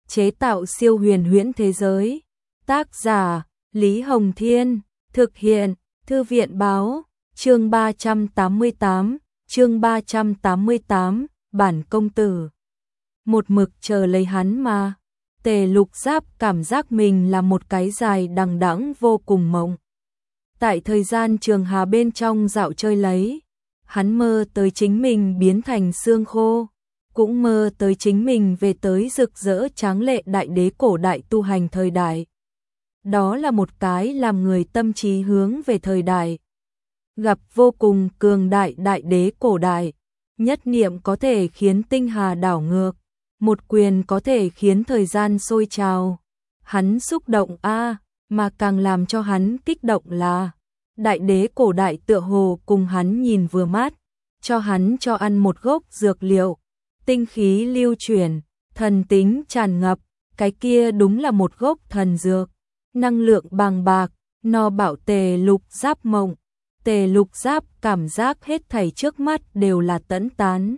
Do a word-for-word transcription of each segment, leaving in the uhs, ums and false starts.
chế tạo siêu huyền huyễn thế giới. Tác giả Lý Hồng Thiên, thực hiện Thư viện Báo, chương ba trăm tám mươi tám, chương ba trăm tám mươi tám, bản công tử. Một mực chờ lấy hắn mà. Tề Lục Giáp cảm giác mình là một cái dài đằng đẵng vô cùng mộng. Tại thời gian trường hà bên trong dạo chơi lấy, hắn mơ tới chính mình biến thành xương khô, cũng mơ tới chính mình về tới rực rỡ tráng lệ đại đế cổ đại tu hành thời đại. Đó là một cái làm người tâm trí hướng về thời đại. Gặp vô cùng cường đại đại đế cổ đại, nhất niệm có thể khiến tinh hà đảo ngược, một quyền có thể khiến thời gian sôi trào. Hắn xúc động a, mà càng làm cho hắn kích động là đại đế cổ đại tựa hồ cùng hắn nhìn vừa mắt, cho hắn cho ăn một gốc dược liệu, tinh khí lưu chuyển, thần tính tràn ngập, cái kia đúng là một gốc thần dược, năng lượng bàng bạc, no bảo Tề Lục Giáp mộng. Tề Lục Giáp cảm giác hết thảy trước mắt đều là tẫn tán.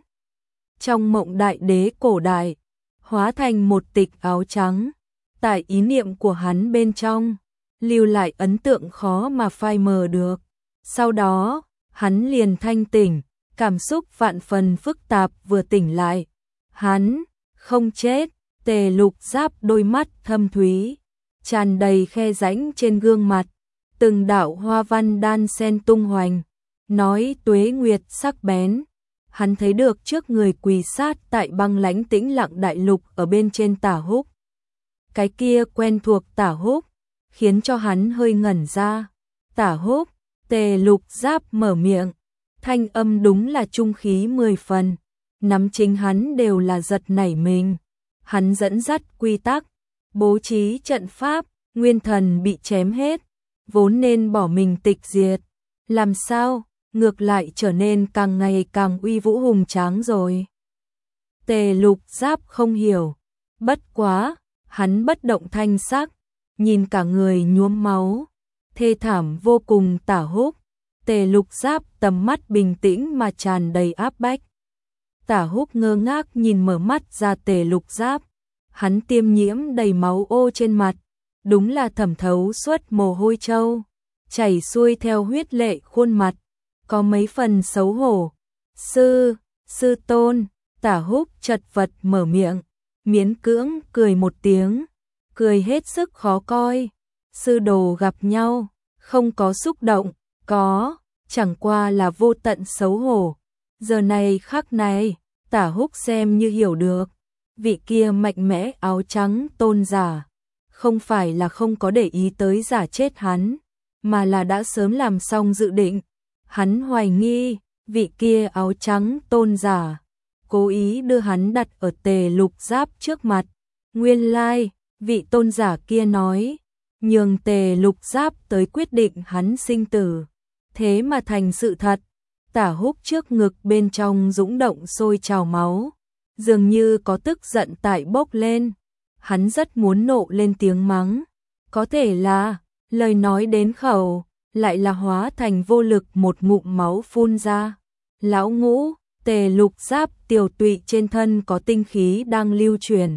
Trong mộng đại đế cổ đại, hóa thành một tịch áo trắng, tại ý niệm của hắn bên trong, lưu lại ấn tượng khó mà phai mờ được. Sau đó, hắn liền thanh tỉnh, cảm xúc vạn phần phức tạp vừa tỉnh lại. Hắn không chết. Tề Lục Giáp đôi mắt thâm thúy, tràn đầy khe rãnh trên gương mặt, từng đạo hoa văn đan sen tung hoành, nói tuế nguyệt sắc bén. Hắn thấy được trước người quỳ sát tại băng lãnh tĩnh lặng đại lục ở bên trên Tả Húc. Cái kia quen thuộc Tả Húc, khiến cho hắn hơi ngẩn ra. Tả Húc. Tề Lục Giáp mở miệng, thanh âm đúng là trung khí mười phần, nắm chính hắn đều là giật nảy mình. Hắn dẫn dắt quy tắc, bố trí trận pháp, nguyên thần bị chém hết, vốn nên bỏ mình tịch diệt, làm sao ngược lại trở nên càng ngày càng uy vũ hùng tráng rồi. Tề Lục Giáp không hiểu, bất quá, hắn bất động thanh sắc, nhìn cả người nhuốm máu, thê thảm vô cùng Tả Húc. Tề Lục Giáp tầm mắt bình tĩnh mà tràn đầy áp bách. Tả Húc ngơ ngác nhìn mở mắt ra Tề Lục Giáp, hắn tiêm nhiễm đầy máu ô trên mặt, đúng là thẩm thấu suốt mồ hôi trâu, chảy xuôi theo huyết lệ khuôn mặt, có mấy phần xấu hổ. Sư, sư tôn. Tả Húc chật vật mở miệng, miễn cưỡng cười một tiếng, cười hết sức khó coi. Sư đồ gặp nhau, không có xúc động, có, chẳng qua là vô tận xấu hổ. Giờ này khắc này, Tả Húc xem như hiểu được, vị kia mạnh mẽ áo trắng tôn giả, không phải là không có để ý tới giả chết hắn, mà là đã sớm làm xong dự định. Hắn hoài nghi, vị kia áo trắng tôn giả, cố ý đưa hắn đặt ở Tề Lục Giáp trước mặt. Nguyên lai, vị tôn giả kia nói, nhường Tề Lục Giáp tới quyết định hắn sinh tử. Thế mà thành sự thật. Tả Húc trước ngực bên trong dũng động sôi trào máu, dường như có tức giận tại bốc lên. Hắn rất muốn nộ lên tiếng mắng, có thể là lời nói đến khẩu, lại là hóa thành vô lực một ngụm máu phun ra. Lão Ngũ. Tề Lục Giáp tiểu tụy trên thân có tinh khí đang lưu truyền,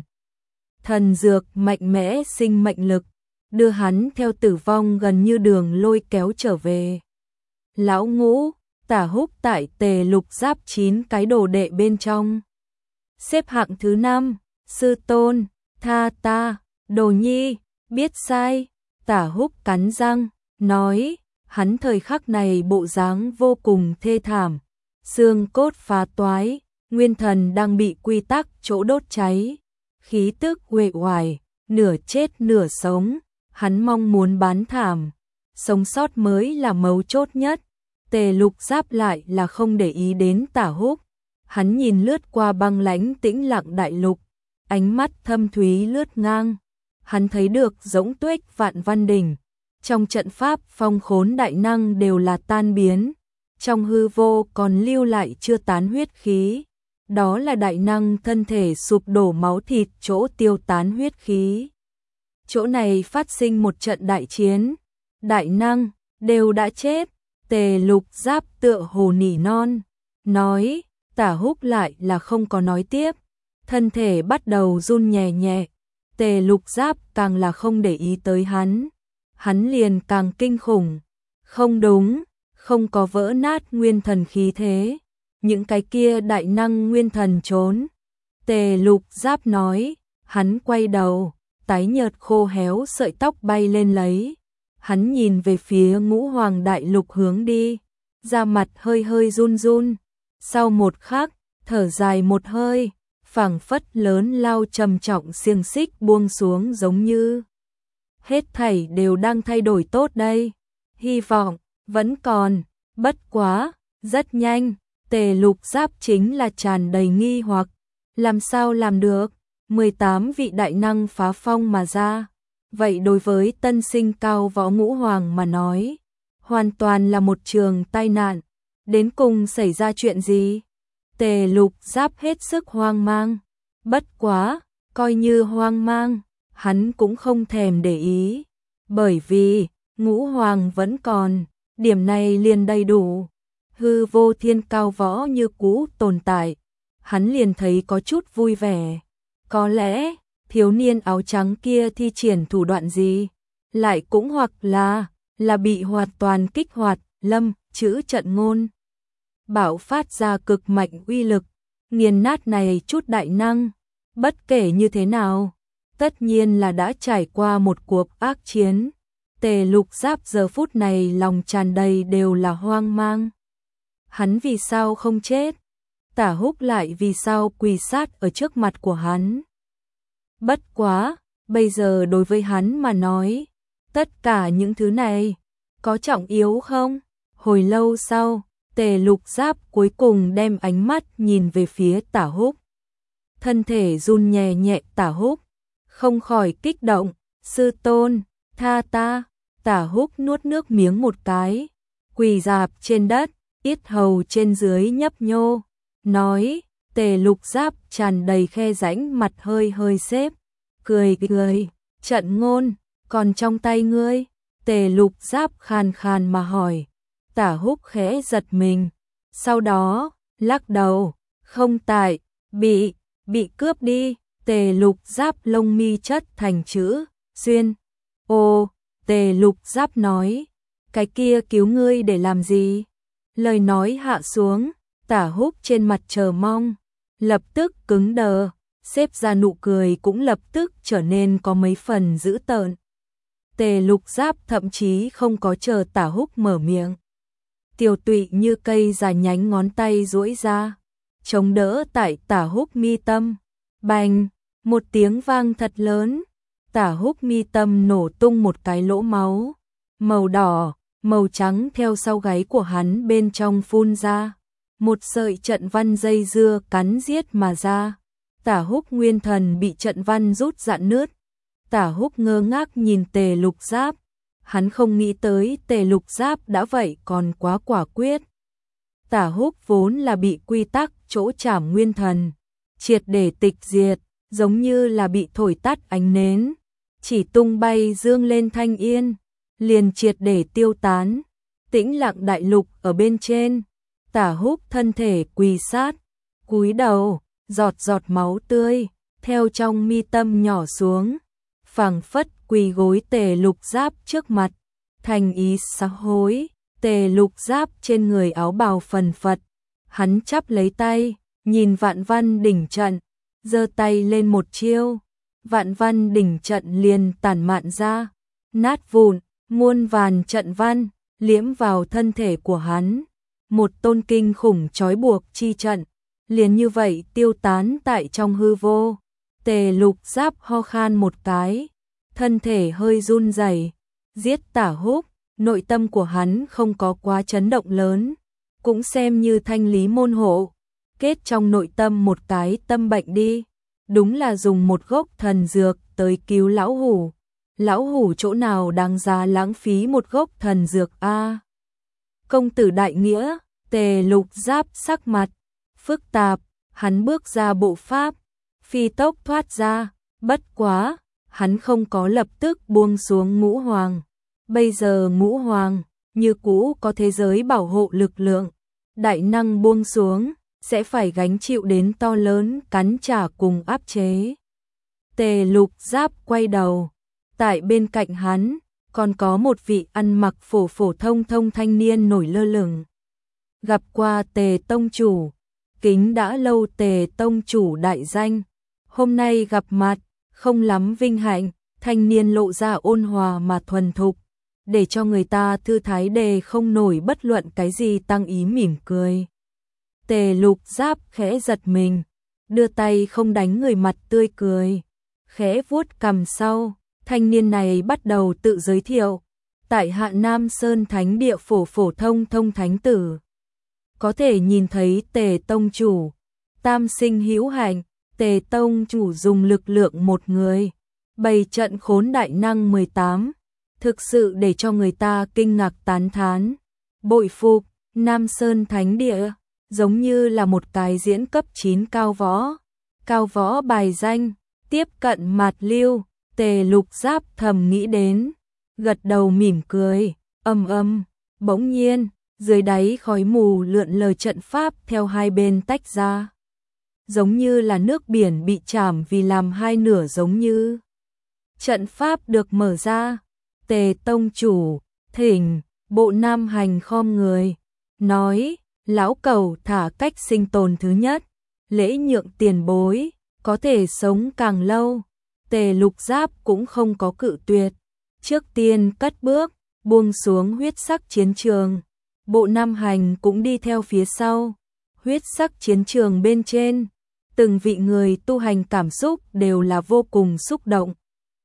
thần dược mạnh mẽ sinh mệnh lực, đưa hắn theo tử vong gần như đường lôi kéo trở về. Lão Ngũ. Tả Húc tại Tề Lục Giáp chín cái đồ đệ bên trong, xếp hạng thứ năm. Sư tôn, tha ta. Đồ nhi, biết sai. Tả Húc cắn răng, nói, hắn thời khắc này bộ dáng vô cùng thê thảm, xương cốt phá toái, nguyên thần đang bị quy tắc chỗ đốt cháy, khí tức uể oải, nửa chết nửa sống. Hắn mong muốn bán thảm, sống sót mới là mấu chốt nhất. Tề Lục Giáp lại là không để ý đến Tả Húc, hắn nhìn lướt qua băng lãnh tĩnh lặng đại lục, ánh mắt thâm thúy lướt ngang, hắn thấy được Dỗng Tuếch Vạn Văn Đỉnh, trong trận pháp phong khốn đại năng đều là tan biến, trong hư vô còn lưu lại chưa tán huyết khí, đó là đại năng thân thể sụp đổ máu thịt chỗ tiêu tán huyết khí. Chỗ này phát sinh một trận đại chiến, đại năng đều đã chết. Tề Lục Giáp tựa hồ nỉ non, nói. Tả Húc lại là không có nói tiếp, thân thể bắt đầu run nhẹ nhẹ, Tề Lục Giáp càng là không để ý tới hắn, hắn liền càng kinh khủng. Không đúng, không có vỡ nát nguyên thần khí thế, những cái kia đại năng nguyên thần trốn. Tề Lục Giáp nói, hắn quay đầu, tái nhợt khô héo sợi tóc bay lên lấy. Hắn nhìn về phía Ngũ Hoàng Đại Lục hướng đi, da mặt hơi hơi run run. Sau một khắc, thở dài một hơi, phảng phất lớn lao trầm trọng xiềng xích buông xuống giống như hết thảy đều đang thay đổi tốt đây. Hy vọng vẫn còn, bất quá, rất nhanh. Tề Lục Giáp chính là tràn đầy nghi hoặc, làm sao làm được, mười tám vị đại năng phá phong mà ra. Vậy đối với tân sinh cao võ Ngũ Hoàng mà nói, hoàn toàn là một trường tai nạn. Đến cùng xảy ra chuyện gì? Tề Lục Giáp hết sức hoang mang. Bất quá, coi như hoang mang, hắn cũng không thèm để ý. Bởi vì, Ngũ Hoàng vẫn còn, điểm này liền đầy đủ. Hư vô thiên cao võ như cũ tồn tại. Hắn liền thấy có chút vui vẻ. Có lẽ, thiếu niên áo trắng kia thi triển thủ đoạn gì? Lại cũng hoặc là, là bị hoàn toàn kích hoạt, lâm, chữ trận ngôn. Bạo phát ra cực mạnh uy lực, nghiền nát này chút đại năng. Bất kể như thế nào, tất nhiên là đã trải qua một cuộc ác chiến. Tề Lục Giáp giờ phút này lòng tràn đầy đều là hoang mang. Hắn vì sao không chết? Tả Húc lại vì sao quỳ sát ở trước mặt của hắn? Bất quá, bây giờ đối với hắn mà nói, tất cả những thứ này, có trọng yếu không? Hồi lâu sau, Tề Lục Giáp cuối cùng đem ánh mắt nhìn về phía Tả Húc. Thân thể run nhẹ nhẹ. Tả Húc không khỏi kích động, sư tôn, tha ta. Tả Húc nuốt nước miếng một cái, quỳ rạp trên đất, yết hầu trên dưới nhấp nhô, nói. Tề Lục Giáp tràn đầy khe rãnh, mặt hơi hơi xếp, cười cười, trận ngôn, còn trong tay ngươi? Tề Lục Giáp khàn khàn mà hỏi. Tả Húc khẽ giật mình, sau đó, lắc đầu, không tại, bị, bị cướp đi. Tề Lục Giáp lông mi chất thành chữ, xuyên. Ô, Tề Lục Giáp nói, cái kia cứu ngươi để làm gì? Lời nói hạ xuống, Tả Húc trên mặt chờ mong, lập tức cứng đờ, xếp ra nụ cười cũng lập tức trở nên có mấy phần dữ tợn. Tề Lục Giáp thậm chí không có chờ Tả Húc mở miệng. Tiểu tụy như cây dài nhánh ngón tay duỗi ra, chống đỡ tại Tả Húc mi tâm. Bành, một tiếng vang thật lớn, Tả Húc mi tâm nổ tung một cái lỗ máu, màu đỏ, màu trắng theo sau gáy của hắn bên trong phun ra. Một sợi trận văn dây dưa cắn giết mà ra. Tả Húc nguyên thần bị trận văn rút rạn nứt. Tả Húc ngơ ngác nhìn Tề Lục Giáp. Hắn không nghĩ tới Tề Lục Giáp đã vậy còn quá quả quyết. Tả Húc vốn là bị quy tắc chỗ trảm nguyên thần, triệt để tịch diệt, giống như là bị thổi tắt ánh nến, chỉ tung bay dương lên thanh yên, liền triệt để tiêu tán. Tĩnh lặng đại lục ở bên trên, Tả Húc thân thể quỳ sát, cúi đầu, giọt giọt máu tươi theo trong mi tâm nhỏ xuống, phảng phất quỳ gối Tề Lục Giáp trước mặt, thành ý sám hối. Tề Lục Giáp trên người áo bào phần phật, hắn chắp lấy tay, nhìn Vạn Văn đỉnh trận, giơ tay lên một chiêu, Vạn Văn đỉnh trận liền tản mạn ra, nát vụn, muôn vàn trận văn liễm vào thân thể của hắn, một tôn kinh khủng trói buộc chi trận, liền như vậy tiêu tán tại trong hư vô. Tề Lục Giáp ho khan một cái, thân thể hơi run rẩy. Giết Tả Húc, nội tâm của hắn không có quá chấn động lớn, cũng xem như thanh lý môn hộ, kết trong nội tâm một cái tâm bệnh đi. Đúng là dùng một gốc thần dược tới cứu lão hủ. Lão hủ chỗ nào đáng giá lãng phí một gốc thần dược a? Công tử đại nghĩa. Tề Lục Giáp sắc mặt phức tạp, hắn bước ra bộ pháp, phi tốc thoát ra, bất quá, hắn không có lập tức buông xuống Ngũ Hoàng. Bây giờ Ngũ Hoàng, như cũ có thế giới bảo hộ lực lượng, đại năng buông xuống, sẽ phải gánh chịu đến to lớn cắn trả cùng áp chế. Tề Lục Giáp quay đầu, tại bên cạnh hắn còn có một vị ăn mặc phổ phổ thông thông thanh niên nổi lơ lửng. Gặp qua Tề tông chủ, kính đã lâu Tề tông chủ đại danh, hôm nay gặp mặt, không lắm vinh hạnh. Thanh niên lộ ra ôn hòa mà thuần thục, để cho người ta thư thái đề không nổi bất luận cái gì tăng ý mỉm cười. Tề Lục Giáp khẽ giật mình, đưa tay không đánh người mặt tươi cười, khẽ vuốt cằm sau, thanh niên này bắt đầu tự giới thiệu, tại Hạ Nam Sơn Thánh Địa phổ phổ thông thông thánh tử. Có thể nhìn thấy Tề tông chủ, tam sinh hữu hạnh, Tề tông chủ dùng lực lượng một người bày trận khốn đại năng mười tám, thực sự để cho người ta kinh ngạc tán thán, bội phục. Nam Sơn Thánh Địa giống như là một cái diễn cấp chín cao võ, cao võ bài danh, tiếp cận mạt lưu. Tề Lục Giáp thầm nghĩ đến, gật đầu mỉm cười, âm âm, bỗng nhiên, dưới đáy khói mù lượn lờ trận pháp theo hai bên tách ra, giống như là nước biển bị chảm vì làm hai nửa giống như. Trận pháp được mở ra, Tề tông chủ, thỉnh, Bộ Nam Hành khom người, nói, lão cẩu thả cách sinh tồn thứ nhất, lễ nhượng tiền bối, có thể sống càng lâu. Tề Lục Giáp cũng không có cự tuyệt, trước tiên cất bước, buông xuống huyết sắc chiến trường. Bộ Nam Hành cũng đi theo phía sau, huyết sắc chiến trường bên trên, từng vị người tu hành cảm xúc đều là vô cùng xúc động.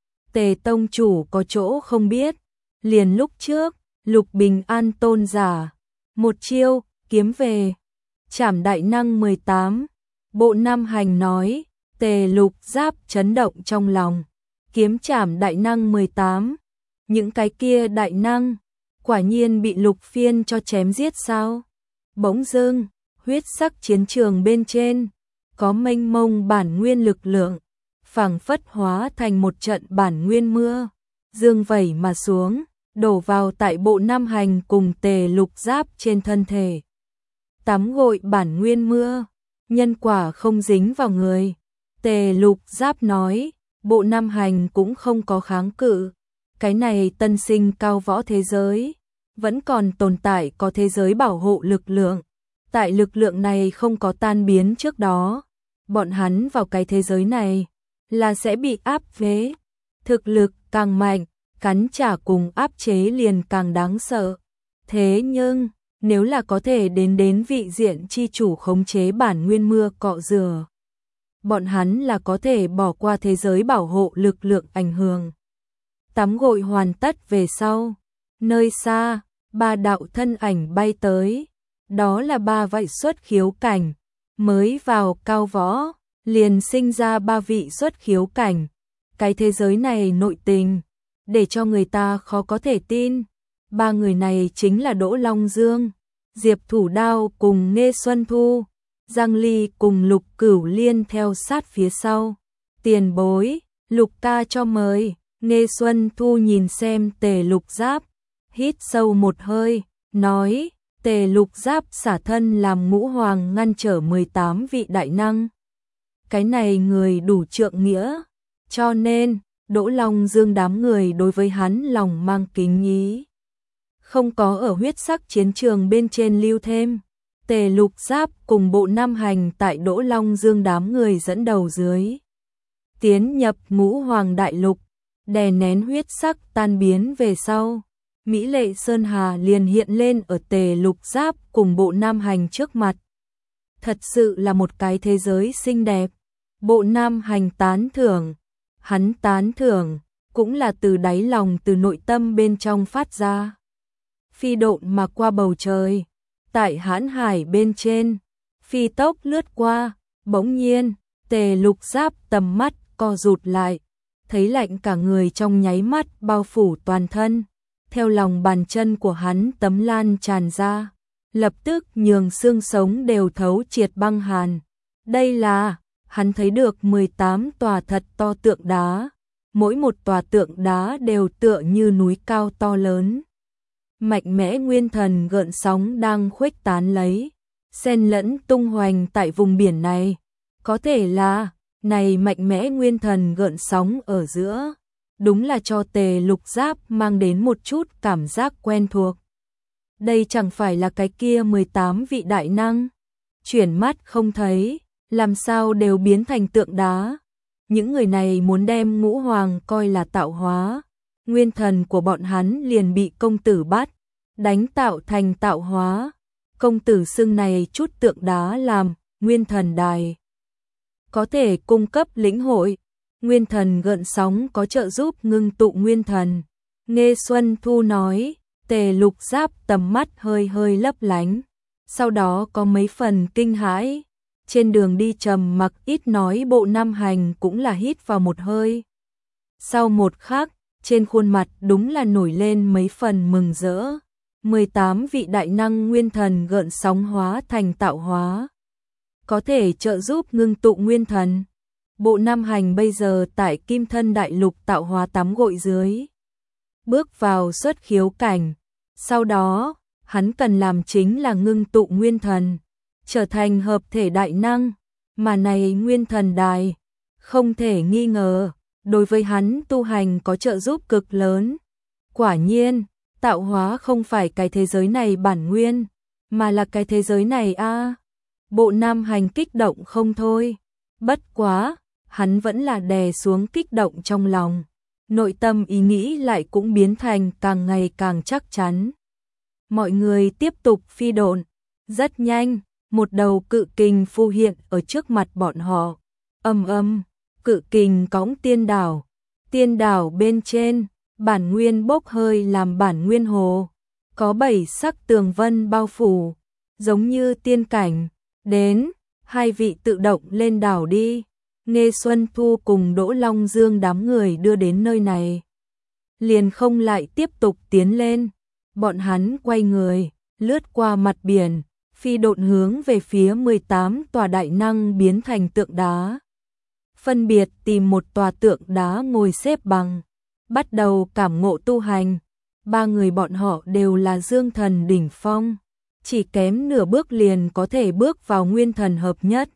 Tề tông chủ có chỗ không biết, liền lúc trước, Lục Bình An tôn giả, một chiêu, kiếm về, chảm đại năng mười tám. Bộ Nam Hành nói, Tề Lục Giáp chấn động trong lòng, kiếm chảm đại năng mười tám, những cái kia đại năng, quả nhiên bị Lục Phiên cho chém giết sao? Bỗng dưng, huyết sắc chiến trường bên trên, có mênh mông bản nguyên lực lượng, phảng phất hóa thành một trận bản nguyên mưa, dương vẩy mà xuống, đổ vào tại Bộ Nam Hành cùng Tề Lục Giáp trên thân thể. Tắm gội bản nguyên mưa, nhân quả không dính vào người. Tề Lục Giáp nói, Bộ Nam Hành cũng không có kháng cự. Cái này tân sinh cao võ thế giới, vẫn còn tồn tại có thế giới bảo hộ lực lượng. Tại lực lượng này không có tan biến trước đó, bọn hắn vào cái thế giới này là sẽ bị áp chế. Thực lực càng mạnh, cắn trả cùng áp chế liền càng đáng sợ. Thế nhưng, nếu là có thể đến đến vị diện chi chủ khống chế bản nguyên mưa cọ rửa, bọn hắn là có thể bỏ qua thế giới bảo hộ lực lượng ảnh hưởng. Tắm gội hoàn tất về sau, nơi xa, ba đạo thân ảnh bay tới, đó là ba vị xuất khiếu cảnh, mới vào cao võ, liền sinh ra ba vị xuất khiếu cảnh. Cái thế giới này nội tình, để cho người ta khó có thể tin. Ba người này chính là Đỗ Long Dương, Diệp Thủ Đao cùng Nghê Xuân Thu, Giang Ly cùng Lục Cửu Liên theo sát phía sau. Tiền bối, Lục ca cho mời. Nghê Xuân Thu nhìn xem Tề Lục Giáp, hít sâu một hơi, nói, Tề Lục Giáp xả thân làm ngũ hoàng ngăn trở mười tám vị đại năng. Cái này người đủ trượng nghĩa, cho nên, Đỗ Long Dương đám người đối với hắn lòng mang kính ý. Không có ở huyết sắc chiến trường bên trên lưu thêm. Tề Lục Giáp cùng Bộ Nam Hành tại Đỗ Long Dương đám người dẫn đầu dưới, tiến nhập ngũ hoàng đại lục, đè nén huyết sắc tan biến về sau. Mỹ lệ Sơn Hà liền hiện lên ở Tề Lục Giáp cùng Bộ Nam Hành trước mặt. Thật sự là một cái thế giới xinh đẹp. Bộ Nam Hành tán thưởng, hắn tán thưởng, cũng là từ đáy lòng từ nội tâm bên trong phát ra. Phi độn mà qua bầu trời, tại hãn hải bên trên, phi tốc lướt qua, bỗng nhiên, Tề Lục Giáp tầm mắt co rụt lại, thấy lạnh cả người trong nháy mắt bao phủ toàn thân, theo lòng bàn chân của hắn tấm lan tràn ra, lập tức nhường xương sống đều thấu triệt băng hàn. Đây là, hắn thấy được mười tám tòa thật to tượng đá, mỗi một tòa tượng đá đều tựa như núi cao to lớn. Mạnh mẽ nguyên thần gợn sóng đang khuếch tán lấy, xen lẫn tung hoành tại vùng biển này, có thể là Này mạnh mẽ nguyên thần gợn sóng ở giữa, đúng là cho Tề Lục Giáp mang đến một chút cảm giác quen thuộc. Đây chẳng phải là cái kia mười tám vị đại năng, chuyển mắt không thấy, làm sao đều biến thành tượng đá. Những người này muốn đem Ngũ Hoàng coi là tạo hóa, nguyên thần của bọn hắn liền bị công tử bắt, đánh tạo thành tạo hóa. Công tử xưng này chút tượng đá làm nguyên thần đài, có thể cung cấp lĩnh hội. Nguyên thần gợn sóng có trợ giúp ngưng tụ nguyên thần. Nghe Xuân Thu nói, Tề Lục Giáp tầm mắt hơi hơi lấp lánh, sau đó có mấy phần kinh hãi. Trên đường đi trầm mặc ít nói, Bộ Nam Hành cũng là hít vào một hơi. Sau một khắc, trên khuôn mặt đúng là nổi lên mấy phần mừng rỡ. mười tám vị đại năng nguyên thần gợn sóng hóa thành tạo hóa, có thể trợ giúp ngưng tụ nguyên thần. Bộ Nam Hành bây giờ tại Kim Thân Đại Lục tạo hóa tắm gội dưới, bước vào xuất khiếu cảnh. Sau đó, hắn cần làm chính là ngưng tụ nguyên thần, trở thành hợp thể đại năng, mà này nguyên thần đài, không thể nghi ngờ, đối với hắn tu hành có trợ giúp cực lớn. Quả nhiên, tạo hóa không phải cái thế giới này bản nguyên, mà là cái thế giới này a. À. Bộ Nam Hành kích động không thôi, bất quá, hắn vẫn là đè xuống kích động trong lòng, nội tâm ý nghĩ lại cũng biến thành càng ngày càng chắc chắn. Mọi người tiếp tục phi độn, rất nhanh, một đầu cự kình phù hiện ở trước mặt bọn họ. Âm âm, cự kình cõng tiên đảo, tiên đảo bên trên, bản nguyên bốc hơi làm bản nguyên hồ, có bảy sắc tường vân bao phủ, giống như tiên cảnh. Đến, hai vị tự động lên đảo đi. Nghe Xuân Thu cùng Đỗ Long Dương đám người đưa đến nơi này, liền không lại tiếp tục tiến lên. Bọn hắn quay người, lướt qua mặt biển, phi độn hướng về phía mười tám tòa đại năng biến thành tượng đá. Phân biệt tìm một tòa tượng đá ngồi xếp bằng, bắt đầu cảm ngộ tu hành. Ba người bọn họ đều là dương thần đỉnh phong, chỉ kém nửa bước liền có thể bước vào nguyên thần hợp nhất.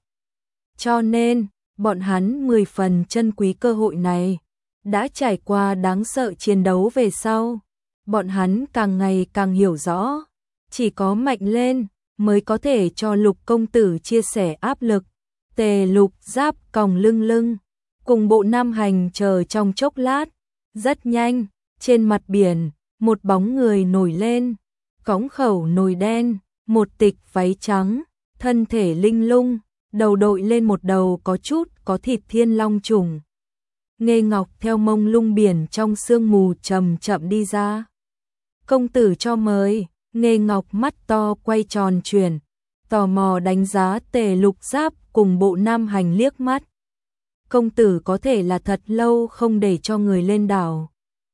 Cho nên, bọn hắn mười phần trân quý cơ hội này. Đã trải qua đáng sợ chiến đấu về sau, bọn hắn càng ngày càng hiểu rõ, chỉ có mạnh lên mới có thể cho Lục công tử chia sẻ áp lực. Tề Lục Giáp còng lưng lưng, cùng Bộ Nam Hành chờ trong chốc lát. Rất nhanh, trên mặt biển, một bóng người nổi lên, cõng khẩu nồi đen, một tịch váy trắng, thân thể linh lung, đầu đội lên một đầu có chút có thịt thiên long trùng. Nghê Ngọc theo mông lung biển trong sương mù chậm chậm đi ra. Công tử cho mời. Nghê Ngọc mắt to quay tròn chuyển, tò mò đánh giá Tề Lục Giáp cùng Bộ Nam Hành liếc mắt. Công tử có thể là thật lâu không để cho người lên đảo.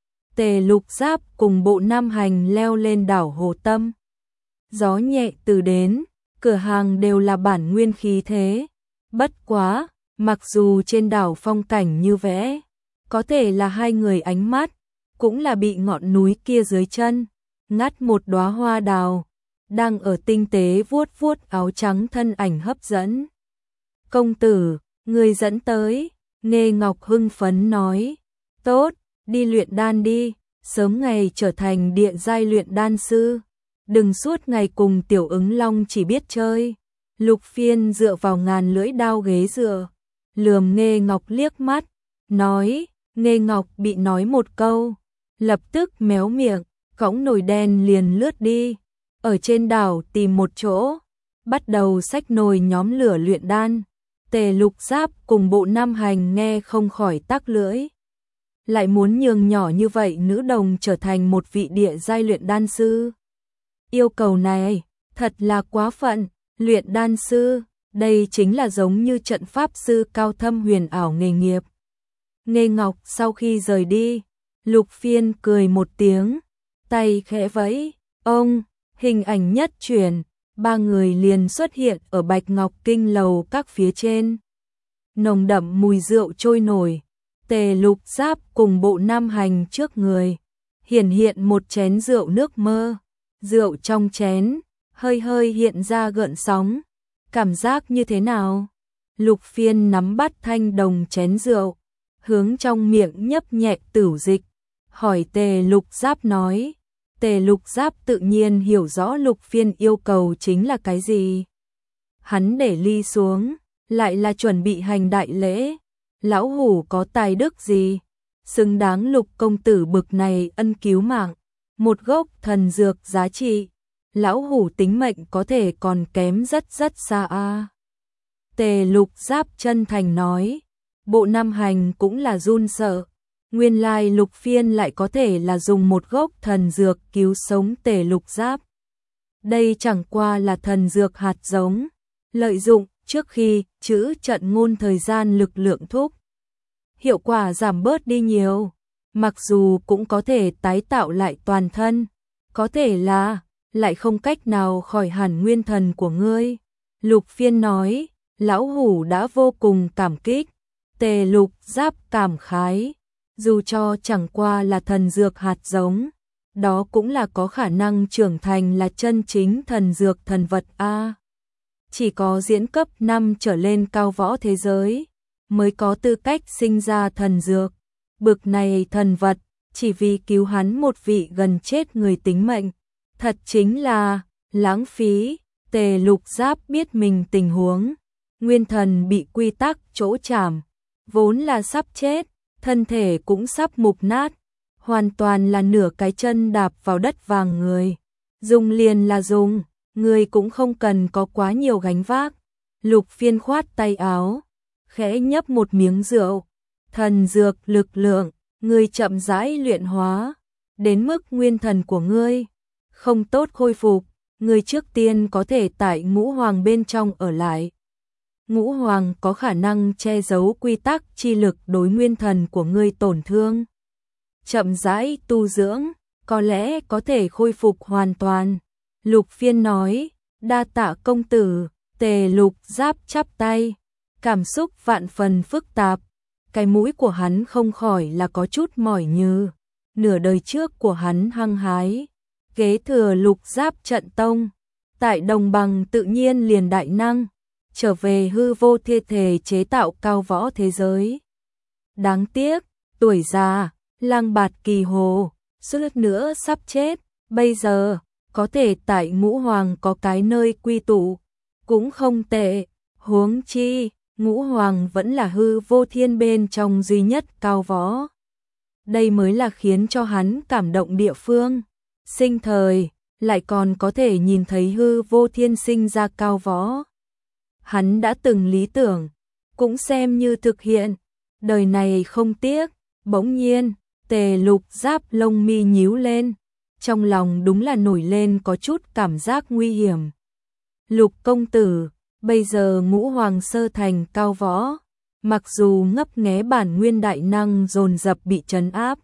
Tề Lục Giáp cùng Bộ Nam Hành leo lên đảo Hồ Tâm. Gió nhẹ từ đến, cửa hàng đều là bản nguyên khí thế. Bất quá, mặc dù trên đảo phong cảnh như vẽ, có thể là hai người ánh mắt, cũng là bị ngọn núi kia dưới chân ngắt một đóa hoa đào, đang ở tinh tế vuốt vuốt áo trắng thân ảnh hấp dẫn. Công tử, người dẫn tới. Nghê Ngọc hưng phấn nói. Tốt, đi luyện đan đi, sớm ngày trở thành địa giai luyện đan sư. Đừng suốt ngày cùng Tiểu Ứng Long chỉ biết chơi. Lục Phiên dựa vào ngàn lưỡi đao ghế dựa, lườm Nghê Ngọc liếc mắt, nói. Nghê Ngọc bị nói một câu, lập tức méo miệng, cõng nồi đen liền lướt đi. Ở trên đảo tìm một chỗ, bắt đầu xách nồi nhóm lửa luyện đan. Tề Lục Giáp cùng Bộ Nam Hành nghe không khỏi tắc lưỡi. Lại muốn nhường nhỏ như vậy nữ đồng trở thành một vị địa giai luyện đan sư. Yêu cầu này, thật là quá phận. Luyện đan sư, đây chính là giống như trận pháp sư cao thâm huyền ảo nghề nghiệp. Nghê Ngọc sau khi rời đi, Lục Phiên cười một tiếng, tay khẽ vẫy, ông, hình ảnh nhất chuyển, ba người liền xuất hiện ở Bạch Ngọc Kinh lầu các phía trên. Nồng đậm mùi rượu trôi nổi, Tề Lục Giáp cùng Bộ Nam Hành trước người, hiển hiện một chén rượu nước mơ, rượu trong chén, hơi hơi hiện ra gợn sóng, cảm giác như thế nào? Lục Phiên nắm bắt thanh đồng chén rượu, hướng trong miệng nhấp nhẹ tửu dịch, hỏi Tề Lục Giáp nói. Tề Lục Giáp tự nhiên hiểu rõ Lục Phiên yêu cầu chính là cái gì. Hắn để ly xuống, lại là chuẩn bị hành đại lễ. Lão hủ có tài đức gì, xứng đáng Lục công tử bực này ân cứu mạng, một gốc thần dược giá trị, lão hủ tính mệnh có thể còn kém rất rất xa a. Tề Lục Giáp chân thành nói. Bộ Nam Hành cũng là run sợ, nguyên lai Lục Phiên lại có thể là dùng một gốc thần dược cứu sống Tề Lục Giáp. Đây chẳng qua là thần dược hạt giống, lợi dụng trước khi chữ trận ngôn thời gian lực lượng thúc. Hiệu quả giảm bớt đi nhiều, mặc dù cũng có thể tái tạo lại toàn thân, có thể là lại không cách nào khỏi hẳn nguyên thần của ngươi. Lục Phiên nói, lão hủ đã vô cùng cảm kích. Tề Lục Giáp cảm khái, dù cho chẳng qua là thần dược hạt giống, đó cũng là có khả năng trưởng thành là chân chính thần dược thần vật a. Chỉ có diễn cấp năm trở lên cao võ thế giới mới có tư cách sinh ra thần dược. Bực này thần vật, chỉ vì cứu hắn một vị gần chết người tính mệnh, thật chính là lãng phí. Tề Lục Giáp biết mình tình huống, nguyên thần bị quy tắc chỗ chạm, vốn là sắp chết, thân thể cũng sắp mục nát, hoàn toàn là nửa cái chân đạp vào đất vàng người. Dùng liền là dùng, người cũng không cần có quá nhiều gánh vác. Lục Phiên khoát tay áo, khẽ nhấp một miếng rượu. Thần dược lực lượng, ngươi chậm rãi luyện hóa, đến mức nguyên thần của ngươi không tốt khôi phục, ngươi trước tiên có thể tại ngũ hoàng bên trong ở lại. Ngũ hoàng có khả năng che giấu quy tắc chi lực đối nguyên thần của ngươi tổn thương. Chậm rãi tu dưỡng, có lẽ có thể khôi phục hoàn toàn. Lục Phiên nói, đa tạ công tử. Tề Lục Giáp chắp tay, cảm xúc vạn phần phức tạp. Cái mũi của hắn không khỏi là có chút mỏi như nửa đời trước của hắn hăng hái. Kế thừa Lục Giáp trận tông, tại đồng bằng tự nhiên liền đại năng, trở về hư vô thiên thể chế tạo cao võ thế giới. Đáng tiếc, tuổi già, lang bạt kỳ hồ, suýt nữa sắp chết, bây giờ có thể tại ngũ hoàng có cái nơi quy tụ, cũng không tệ. Huống chi, ngũ hoàng vẫn là hư vô thiên bên trong duy nhất cao võ. Đây mới là khiến cho hắn cảm động địa phương. Sinh thời, lại còn có thể nhìn thấy hư vô thiên sinh ra cao võ. Hắn đã từng lý tưởng, cũng xem như thực hiện, đời này không tiếc. Bỗng nhiên, Tề Lục Giáp lông mi nhíu lên, trong lòng đúng là nổi lên có chút cảm giác nguy hiểm. Lục công tử, bây giờ ngũ hoàng sơ thành cao võ, mặc dù ngấp nghé bản nguyên đại năng dồn dập bị trấn áp,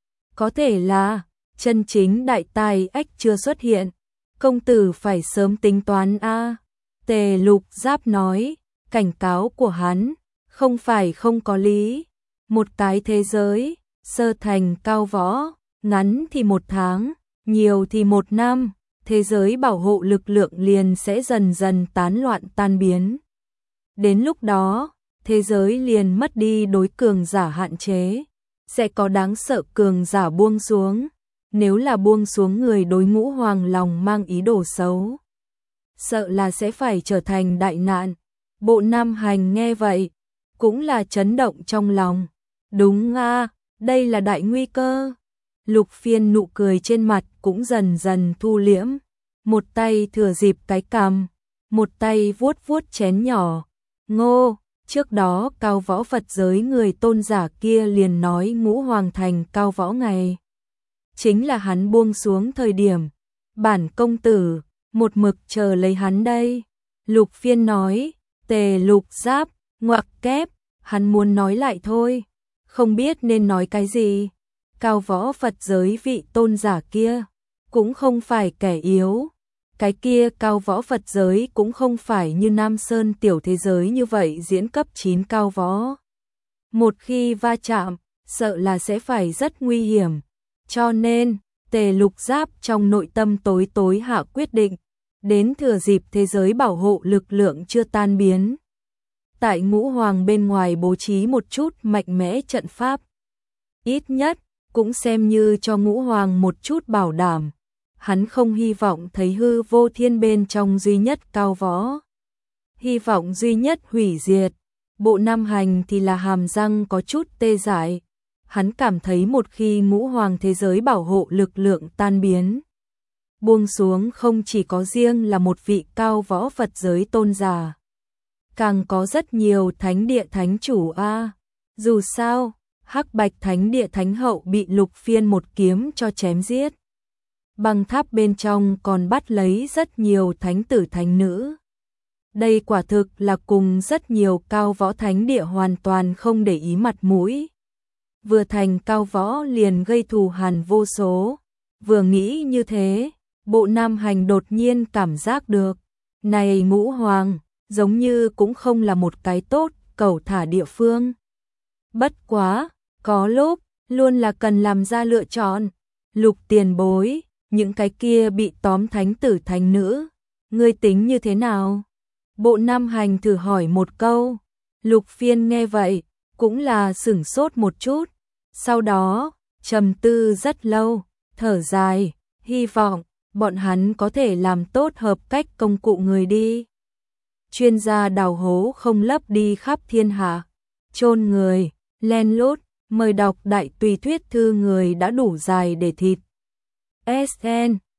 có thể là chân chính đại tài ách chưa xuất hiện, công tử phải sớm tính toán a. Tề Lục Giáp nói, cảnh cáo của hắn không phải không có lý. Một cái thế giới, sơ thành cao võ, ngắn thì một tháng, nhiều thì một năm, thế giới bảo hộ lực lượng liền sẽ dần dần tán loạn tan biến. Đến lúc đó, thế giới liền mất đi đối cường giả hạn chế, sẽ có đáng sợ cường giả buông xuống. Nếu là buông xuống người đối ngũ hoàng lòng mang ý đồ xấu, sợ là sẽ phải trở thành đại nạn. Bộ Nam Hành nghe vậy, cũng là chấn động trong lòng. Đúng a, đây là đại nguy cơ. Lục Phiên nụ cười trên mặt cũng dần dần thu liễm, một tay thừa dịp cái cằm, một tay vuốt vuốt chén nhỏ. Ngô, trước đó cao võ Phật giới người tôn giả kia liền nói ngũ hoàng thành cao võ ngày, chính là hắn buông xuống thời điểm. Bản công tử một mực chờ lấy hắn đây. Lục Phiên nói. Tề Lục Giáp ngoặc kép, hắn muốn nói lại thôi, không biết nên nói cái gì. Cao võ Phật giới vị tôn giả kia cũng không phải kẻ yếu, cái kia cao võ Phật giới cũng không phải như Nam Sơn tiểu thế giới như vậy diễn cấp chín cao võ. Một khi va chạm, sợ là sẽ phải rất nguy hiểm. Cho nên, Tề Lục Giáp trong nội tâm tối tối hạ quyết định, đến thừa dịp thế giới bảo hộ lực lượng chưa tan biến, tại Ngũ Hoàng bên ngoài bố trí một chút mạnh mẽ trận pháp. Ít nhất, cũng xem như cho Ngũ Hoàng một chút bảo đảm. Hắn không hy vọng thấy hư vô thiên bên trong duy nhất cao võ. Hy vọng duy nhất hủy diệt. Bộ Nam Hành thì là hàm răng có chút tê dại. Hắn cảm thấy một khi Ngũ Hoàng thế giới bảo hộ lực lượng tan biến, buông xuống không chỉ có riêng là một vị cao võ Phật giới tôn giả, càng có rất nhiều thánh địa thánh chủ a. Dù sao, Hắc Bạch thánh địa thánh hậu bị Lục Phiên một kiếm cho chém giết. Băng tháp bên trong còn bắt lấy rất nhiều thánh tử thánh nữ. Đây quả thực là cùng rất nhiều cao võ thánh địa hoàn toàn không để ý mặt mũi. Vừa thành cao võ liền gây thù hằn vô số. Vừa nghĩ như thế, Bộ Nam Hành đột nhiên cảm giác được, này Ngũ Hoàng, giống như cũng không là một cái tốt cẩu thả địa phương. Bất quá, có lúc, luôn là cần làm ra lựa chọn. Lục tiền bối, những cái kia bị tóm thánh tử thánh nữ, ngươi tính như thế nào? Bộ Nam Hành thử hỏi một câu. Lục Phiên nghe vậy, cũng là sửng sốt một chút. Sau đó, trầm tư rất lâu, thở dài, hy vọng bọn hắn có thể làm tốt hợp cách công cụ người đi. Chuyên gia đào hố không lấp đi khắp thiên hạ, chôn người, len lút, mời đọc đại tùy thuyết thư người đã đủ dài để thịt. ét en